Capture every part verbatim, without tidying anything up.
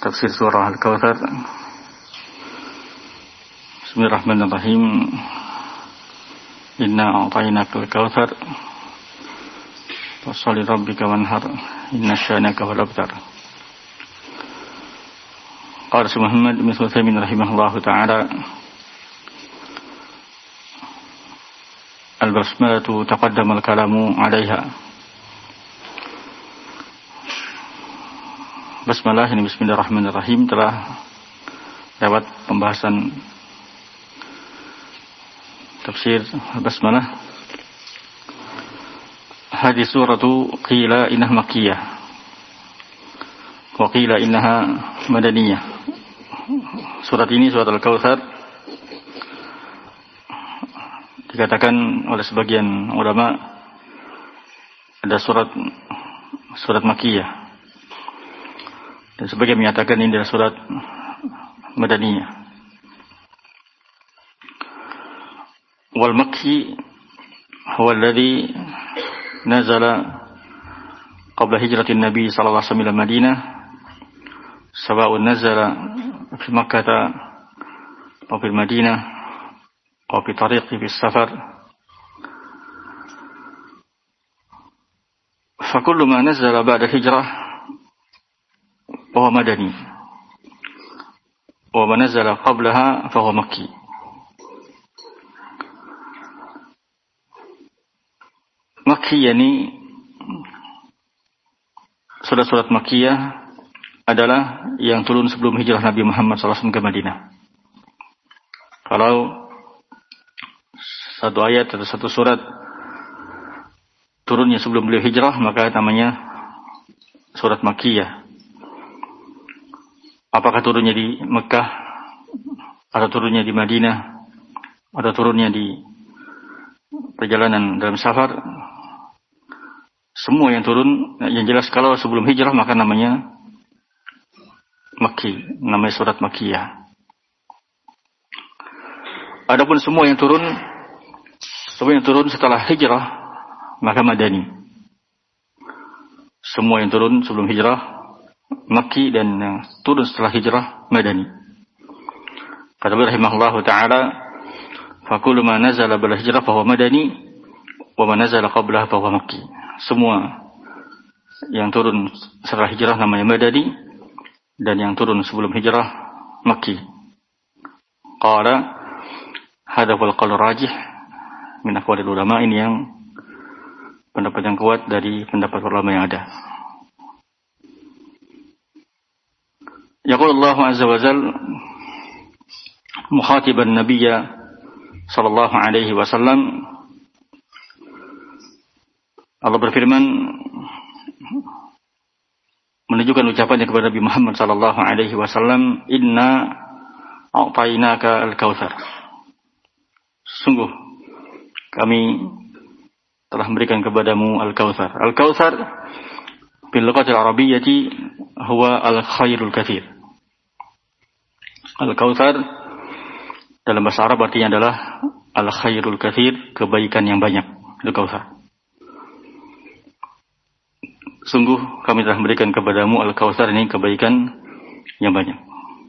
tafsir surah Al-Kautsar. Bismillahirrahmanirrahim. Inna a'tainaka al-kautsar fasholli rabbika wanhar inna syani'aka huwal abtar. Qala Muhammad bin Sulaiman rahimahullahu ta'ala, al-basmalatu taqaddama al-kalamu 'alaiha. Basmalah ini bismillahirrahmanirrahim telah lewat pembahasan tafsir basmalah. Hadis suratu qila innaha makkiyah wa qila innaha madaniyah. Surat ini, surat Al-Kautsar, dikatakan oleh sebagian ulama ada surat surat makkiyah, dan sebagian menyatakan ini adalah surat madaniyah. Wal makki huwa alladhi nazala qabla hijratin nabi sallallahu alaihi wasallam ila Madinah, sawa'un nazala fi Makkah aw fi Madinah aw fi tariqi fi safar. Fa kullu ma nazala ba'da hijrah وهو مدني وما نزل قبلها فهو مكي. Makki yani surat-surat Makkiyah adalah yang turun sebelum hijrah Nabi Muhammad shallallahu alaihi wasallam ke Madinah. Kalau satu ayat atau satu surat turunnya sebelum beliau hijrah, maka namanya surat Makkiyah. Apakah turunnya di Mekah, atau turunnya di Madinah, atau turunnya di perjalanan dalam safar, semua yang turun, yang jelas kalau sebelum hijrah maka namanya Makki, namanya surat Makkiyah. Adapun semua yang turun, semua yang turun setelah hijrah maka Madani. Semua yang turun sebelum hijrah Makki, dan yang turun setelah hijrah Madani. Kata beliau rahimahullahu ta'ala, fa kullu ma nazala bil hijrah fa huwa madani wa ma nazala qablaha fa huwa makki. Semua yang turun setelah hijrah namanya Madani, dan yang turun sebelum hijrah Makki. Qala hadha wal qaul rajih min aqwalil ulama. Ini yang pendapat yang kuat dari pendapat ulama yang ada. Yaqul Allah azza wa jalla mukhatiban nabiyya sallallahu alaihi wasallam. Allah berfirman menunjukkan ucapannya kepada Nabi Muhammad sallallahu alaihi wasallam, inna a'tainaka al-kautsar. Sungguh kami telah memberikan kepadamu al-kautsar. Al-kautsar bil lughatil arabiyyati huwa al-khairul katsir. Al-Kautsar dalam bahasa Arab artinya adalah al-khairul katsir, kebaikan yang banyak. Al-Kautsar. Sungguh kami telah memberikan kepadamu Al-Kautsar, ini kebaikan yang banyak.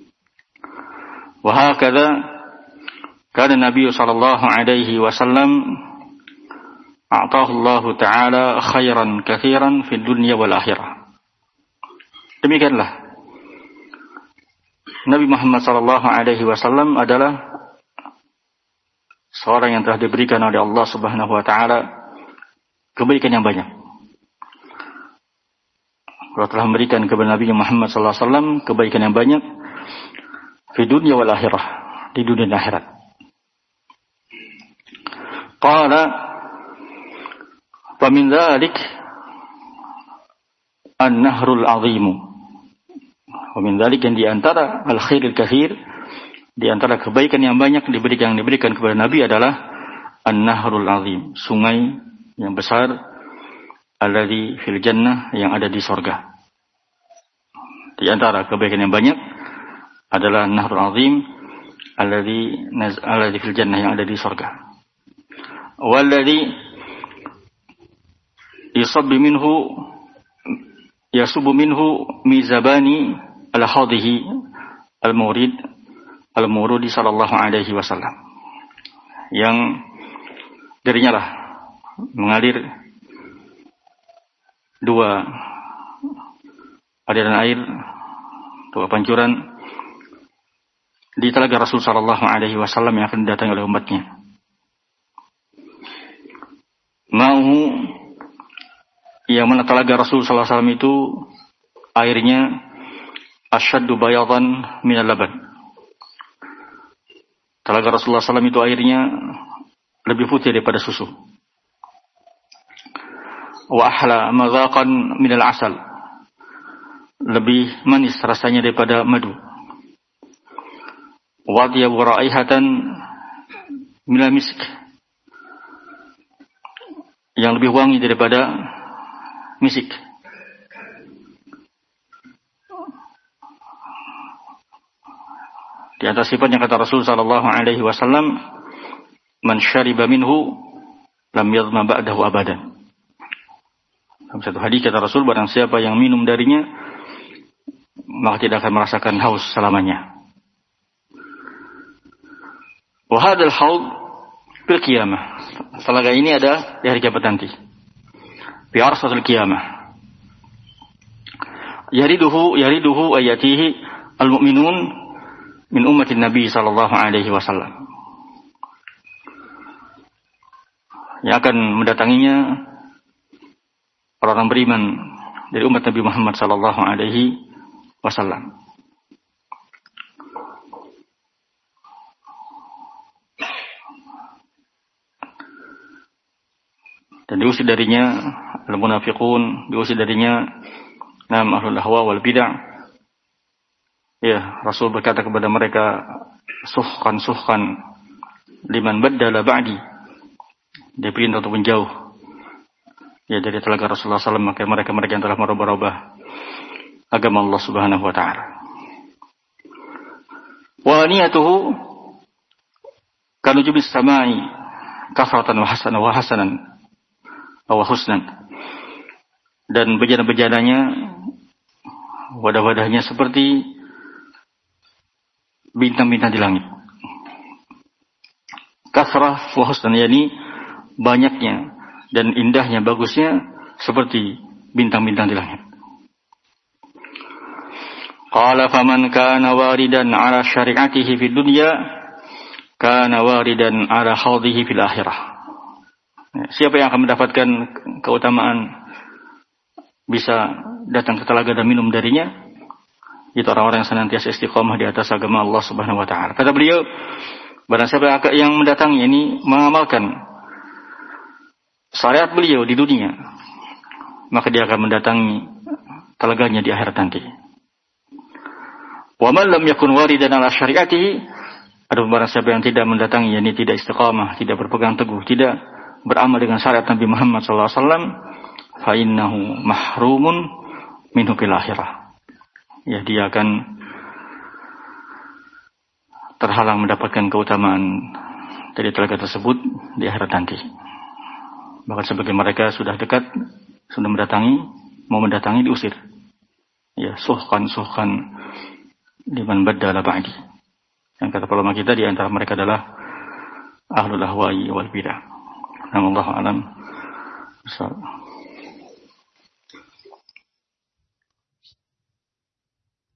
Wa hakadha kana Nabi sallallahu alaihi wasallam a'tahu Allah taala khairan katsiran fid dunya wal akhirah. Demikianlah Nabi Muhammad sallallahu alaihi wasallam adalah seorang yang telah diberikan oleh Allah Subhanahu wa taala kebaikan yang banyak. Allah telah memberikan kepada Nabi Muhammad sallallahu alaihi wasallam kebaikan yang banyak di dunia wal akhirah, di dunia dan akhirat. Qala wa min dzalik an-nahrul 'azimu. Wa min dzalik, yang di antara al-khairil katsir, di antara kebaikan yang banyak diberikan yang diberikan kepada Nabi adalah an-nahrul 'azim, sungai yang besar, alladzi fil jannah, yang ada di surga. Di antara kebaikan yang banyak adalah an-nahrul 'azim alladzi alladzi fil jannah, yang ada di surga. Walladzi yusabbu minhu yasubu minhu mizabani ala hadhihi al-murid al-murudi sallallahu alaihi wasallam, yang darinya lah mengalir dua aliran air, dua pancuran di telaga Rasul sallallahu alaihi wasallam yang akan didatangi oleh umatnya. Mau yang mana telaga Rasul sallallahu alaihi wasallam itu airnya asyaddu bayadan minal laban. Telaga Rasulullah sallallahu alaihi wasallam itu airnya lebih putih daripada susu. Wa ahla madhaqan minal asal, lebih manis rasanya daripada madu. Wa atyabu raihatan minal misk, yang lebih wangi daripada misik. Di atas sifatnya kata Rasul sallallahu alaihi wasallam, man syariba minhu lam yadhma ba'dahu abadan. Dalam satu hadis kata Rasul, barang siapa yang minum darinya maka tidak akan merasakan haus selamanya. Wa hadzal haud fil qiyamah. Telaga ini ada di hari kiamat nanti. Fi arsatil qiyamah. Yariduhu yariduhu ayatihi al-mu'minun min ummatin Nabi sallallahu alaihi wasallam. Yang akan mendatanginya orang-orang beriman dari umat Nabi Muhammad sallallahu alaihi wasallam. Dan diusir darinya al-munafiqun, diusir darinya nam ahlul ahwa wal bid'ah. Ya, Rasul berkata kepada mereka, suhkan suhkan liman baddala ba'di. Dia perintah untuk menjauh ya dari telaga Rasulullah sallallahu alaihi wasallam, maka mereka-mereka yang telah merubah-rubah agama Allah Subhanahu wa taala. Wa niyatuhu kanu jubis samai kasratan wa hasanan wa hasanan wa husnan. Dan bejana-bejananya, wadah-wadahnya seperti bintang-bintang di langit. Kasrah wa husnan, yakni banyaknya dan indahnya, bagusnya seperti bintang-bintang di langit. Qala faman kana waridan ala syari'atihi fid dunya kana waridan ala khawdihi fil akhirah. Siapa yang akan mendapatkan keutamaan bisa datang ke telaga dan minum darinya, itu orang-orang yang senantiasa istiqomah di atas agama Allah Subhanahu wa taala. Kata beliau, barang siapa yang mendatangi ini mengamalkan syariat beliau di dunia, maka dia akan mendatangi telaganya di akhirat nanti. Wa man lam yakun waridan ala syariatihi, adapun barang siapa yang tidak mendatangi, yakni tidak istiqamah, tidak berpegang teguh, tidak beramal dengan syariat Nabi Muhammad sallallahu alaihi wasallam, fa innahu mahrumun minhu fil akhirah. Ya, dia akan terhalang mendapatkan keutamaan dari telaga tersebut di akhirat nanti. Bahkan sebagian mereka sudah dekat, sudah mendatangi, mau mendatangi diusir. Ya, suhkan suhkan liman baddala ba'di. Yang kata ulama kita di antara mereka adalah ahlul ahwa'i wal bidah. Allahu a'lam.